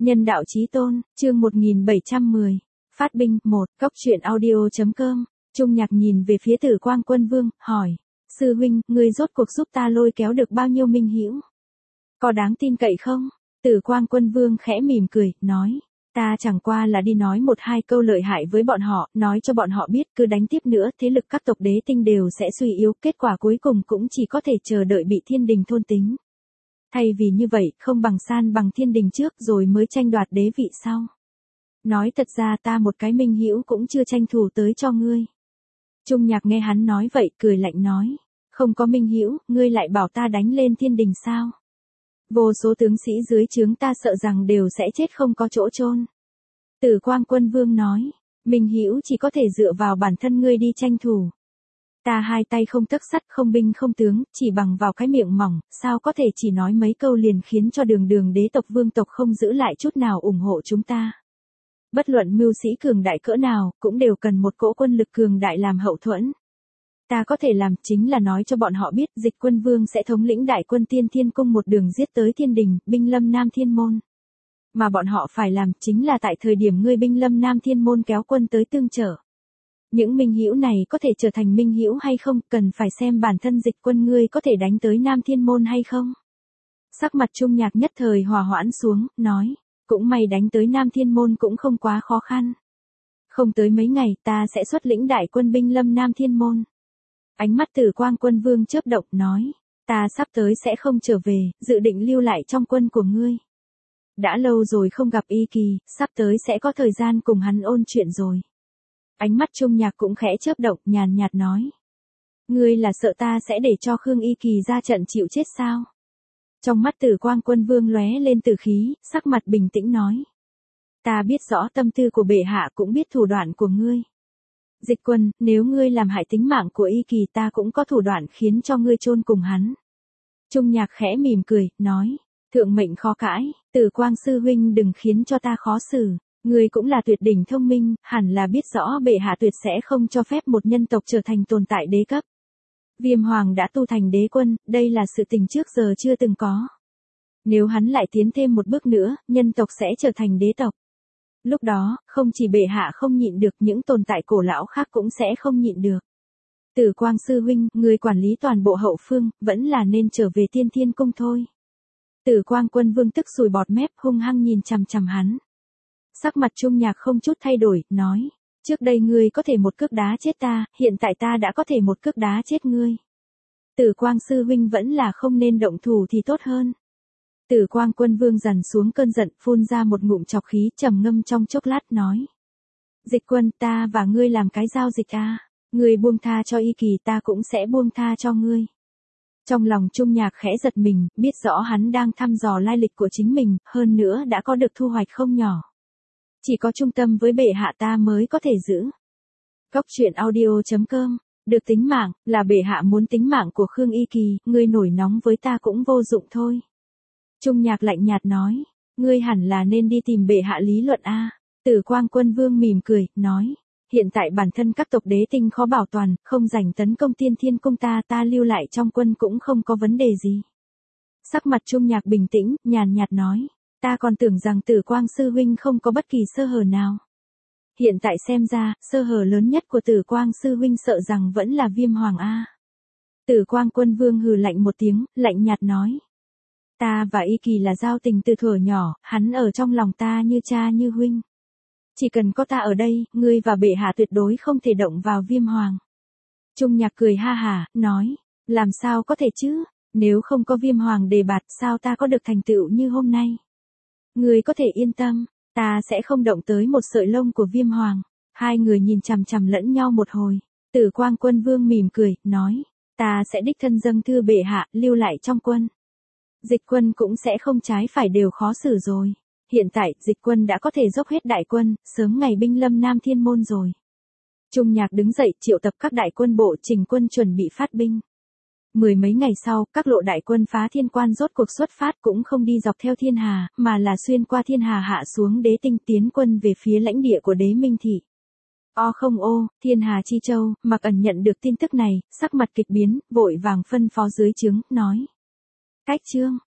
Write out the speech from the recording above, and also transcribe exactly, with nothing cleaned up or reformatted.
Nhân đạo chí tôn, chương một nghìn bảy trăm mười. Phát binh, một, cốc truyện audio.com. Trung Nhạc nhìn về phía Tử Quang Quân Vương, hỏi. Sư huynh, ngươi rốt cuộc giúp ta lôi kéo được bao nhiêu minh hữu? Có đáng tin cậy không? Tử Quang Quân Vương khẽ mỉm cười, nói. Ta chẳng qua là đi nói một hai câu lợi hại với bọn họ, nói cho bọn họ biết cứ đánh tiếp nữa thế lực các tộc đế tinh đều sẽ suy yếu, kết quả cuối cùng cũng chỉ có thể chờ đợi bị thiên đình thôn tính. Thay vì như vậy, không bằng san bằng thiên đình trước rồi mới tranh đoạt đế vị sau. Nói thật ra ta một cái minh hữu cũng chưa tranh thủ tới cho ngươi. Trung Nhạc nghe hắn nói vậy, cười lạnh nói. Không có minh hữu, ngươi lại bảo ta đánh lên thiên đình sao? Vô số tướng sĩ dưới trướng ta sợ rằng đều sẽ chết không có chỗ chôn. Tử Quang Quân Vương nói. Minh hữu chỉ có thể dựa vào bản thân ngươi đi tranh thủ. Ta hai tay không tấc sắt, không binh không tướng, chỉ bằng vào cái miệng mỏng, sao có thể chỉ nói mấy câu liền khiến cho đường đường đế tộc vương tộc không giữ lại chút nào ủng hộ chúng ta. Bất luận mưu sĩ cường đại cỡ nào, cũng đều cần một cỗ quân lực cường đại làm hậu thuẫn. Ta có thể làm chính là nói cho bọn họ biết Dịch Quân Vương sẽ thống lĩnh đại quân Tiên Thiên Cung một đường giết tới thiên đình, binh lâm Nam Thiên Môn. Mà bọn họ phải làm chính là tại thời điểm ngươi binh lâm Nam Thiên Môn kéo quân tới tương trợ. Những minh hữu này có thể trở thành minh hữu hay không, cần phải xem bản thân Dịch Quân ngươi có thể đánh tới Nam Thiên Môn hay không. Sắc mặt Trung Nhạc nhất thời hòa hoãn xuống, nói, cũng may đánh tới Nam Thiên Môn cũng không quá khó khăn. Không tới mấy ngày ta sẽ xuất lĩnh đại quân binh lâm Nam Thiên Môn. Ánh mắt Tử Quang Quân Vương chớp động, nói, ta sắp tới sẽ không trở về, dự định lưu lại trong quân của ngươi. Đã lâu rồi không gặp Y Kỳ, sắp tới sẽ có thời gian cùng hắn ôn chuyện rồi. Ánh mắt Trung Nhạc cũng khẽ chớp động, nhàn nhạt nói. Ngươi là sợ ta sẽ để cho Khương Y Kỳ ra trận chịu chết sao? Trong mắt Tử Quang Quân Vương lóe lên tử khí, sắc mặt bình tĩnh nói. Ta biết rõ tâm tư của bệ hạ, cũng biết thủ đoạn của ngươi. Dịch Quân, nếu ngươi làm hại tính mạng của Y Kỳ ta cũng có thủ đoạn khiến cho ngươi chôn cùng hắn. Trung Nhạc khẽ mỉm cười, nói. Thượng mệnh khó cãi, Tử Quang sư huynh đừng khiến cho ta khó xử. Ngươi cũng là tuyệt đỉnh thông minh, hẳn là biết rõ bệ hạ tuyệt sẽ không cho phép một nhân tộc trở thành tồn tại đế cấp. Viêm Hoàng đã tu thành đế quân, đây là sự tình trước giờ chưa từng có. Nếu hắn lại tiến thêm một bước nữa, nhân tộc sẽ trở thành đế tộc. Lúc đó, không chỉ bệ hạ không nhịn được, những tồn tại cổ lão khác cũng sẽ không nhịn được. Tử Quang sư huynh, người quản lý toàn bộ hậu phương, vẫn là nên trở về Tiên Thiên Cung thôi. Tử Quang Quân Vương tức sùi bọt mép, hung hăng nhìn chằm chằm hắn. Sắc mặt Trung Nhạc không chút thay đổi, nói, trước đây ngươi có thể một cước đá chết ta, hiện tại ta đã có thể một cước đá chết ngươi. Tử Quang sư huynh vẫn là không nên động thủ thì tốt hơn. Tử Quang Quân Vương dằn xuống cơn giận, phun ra một ngụm trọc khí, trầm ngâm trong chốc lát nói. Dịch Quân, ta và ngươi làm cái giao dịch à, ngươi buông tha cho Y Kỳ ta cũng sẽ buông tha cho ngươi. Trong lòng Trung Nhạc khẽ giật mình, biết rõ hắn đang thăm dò lai lịch của chính mình, hơn nữa đã có được thu hoạch không nhỏ. Chỉ có trung tâm với bệ hạ ta mới có thể giữ. Cốc truyện audio.com. Được tính mạng, là bệ hạ muốn tính mạng của Khương Y Kỳ, ngươi nổi nóng với ta cũng vô dụng thôi. Trung Nhạc lạnh nhạt nói, ngươi hẳn là nên đi tìm bệ hạ lý luận a. Tử Quang Quân Vương mỉm cười, nói, hiện tại bản thân các tộc đế tinh khó bảo toàn, không rảnh tấn công Tiên Thiên Cung ta, ta lưu lại trong quân cũng không có vấn đề gì. Sắc mặt Trung Nhạc bình tĩnh, nhàn nhạt nói. Ta còn tưởng rằng Tử Quang sư huynh không có bất kỳ sơ hở nào. Hiện tại xem ra, sơ hở lớn nhất của Tử Quang sư huynh sợ rằng vẫn là Viêm Hoàng a. Tử Quang Quân Vương hừ lạnh một tiếng, lạnh nhạt nói. Ta và Y Kỳ là giao tình từ thuở nhỏ, hắn ở trong lòng ta như cha như huynh. Chỉ cần có ta ở đây, ngươi và bệ hạ tuyệt đối không thể động vào Viêm Hoàng. Trung Nhạc cười ha hả, nói, làm sao có thể chứ, nếu không có Viêm Hoàng đề bạt sao ta có được thành tựu như hôm nay. Ngươi có thể yên tâm, ta sẽ không động tới một sợi lông của Viêm Hoàng. Hai người nhìn chằm chằm lẫn nhau một hồi. Tử Quang Quân Vương mỉm cười, nói, ta sẽ đích thân dâng thư bệ hạ, lưu lại trong quân. Dịch Quân cũng sẽ không trái phải đều khó xử rồi. Hiện tại, Dịch Quân đã có thể dốc hết đại quân, sớm ngày binh lâm Nam Thiên Môn rồi. Trung Nhạc đứng dậy, triệu tập các đại quân bộ trình quân chuẩn bị phát binh. Mười mấy ngày sau, các lộ đại quân phá thiên quan rốt cuộc xuất phát, cũng không đi dọc theo thiên hà, mà là xuyên qua thiên hà hạ xuống đế tinh, tiến quân về phía lãnh địa của đế Minh Thị. O không ô, thiên hà chi châu, Mặc Ẩn nhận được tin tức này, sắc mặt kịch biến, vội vàng phân phó dưới trướng, nói. Cách trương,